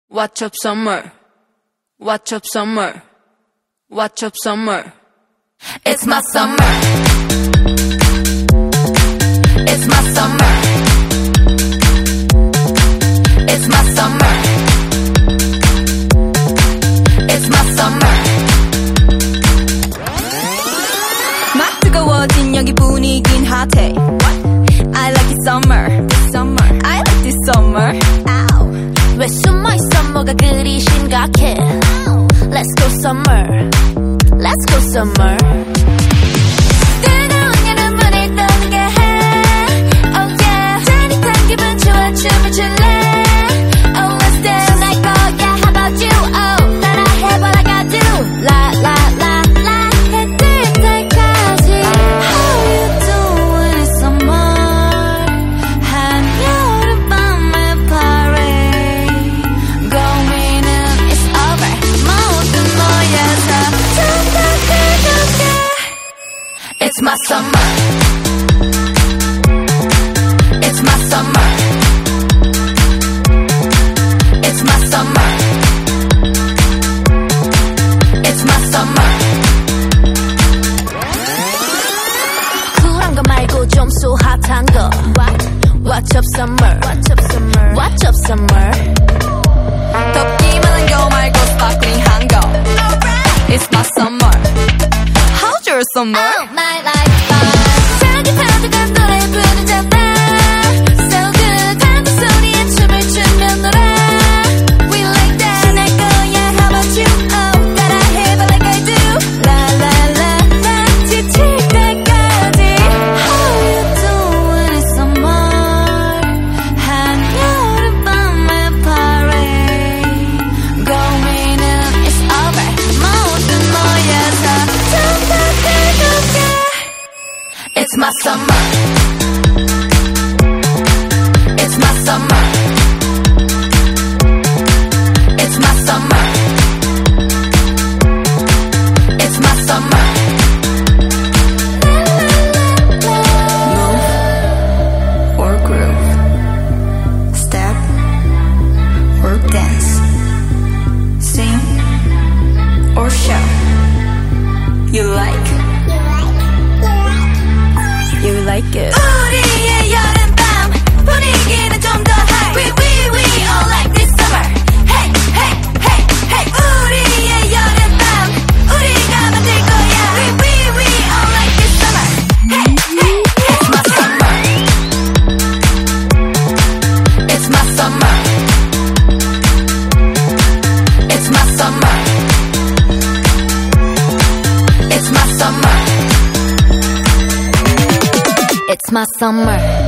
Watch up summer. Watch up summer. Watch up summer. It's my summer. It's my summer. It's my summer. It's my summer. 막 뜨거워진 여기 분위긴 핫해. I like this summer. This summer. I like this summer. Ow. 왜 숨어있어 뭐가 그리 심각해. Let's go summer. Let's go summer. 뜨거운 여름을 떠나게 해. Oh yeah. 짜릿한 기분 좋아 춤을 출래. Oh let's dance tonight go yeah. How about you? Oh 따라해 what I gotta do. La la la la. 해 뜰 때까지. How you doing in summer? 한여름밤의 parade. Going up it's over. 모두 모여서 It's my summer. It's my summer. It's my summer. It's my summer. 쿨한 거 말고 좀 소핫한 거. Watch up summer. Watch up summer. Watch up summer. 덥기만 한 거 말고 sparkling한 거. It's my summer. How's your summer? Oh, my life fun. 자기 파도가 노래 부르잖아. So good. 한두 소리에 춤을 추며 놀아. We like that. 날 거야. How about you? Oh, 따라해 but like I do. La la la la. 지칠 때까지. How you doing in summer? 한여름밤의 parade. Going up it's over. 모두 모여서 It's my summer. It's my summer. It's my summer. It's my summer. Move or groove. Step or dance. Sing or shout. You like? You like it. 우리의 여름밤 분위기는 좀 더 high. We all like this summer. Hey hey hey hey. 우리의 여름밤 우리가 만들 거야. We all like this summer. Hey hey. It's my summer. It's my summer. It's my summer. It's my summer. It's my summer.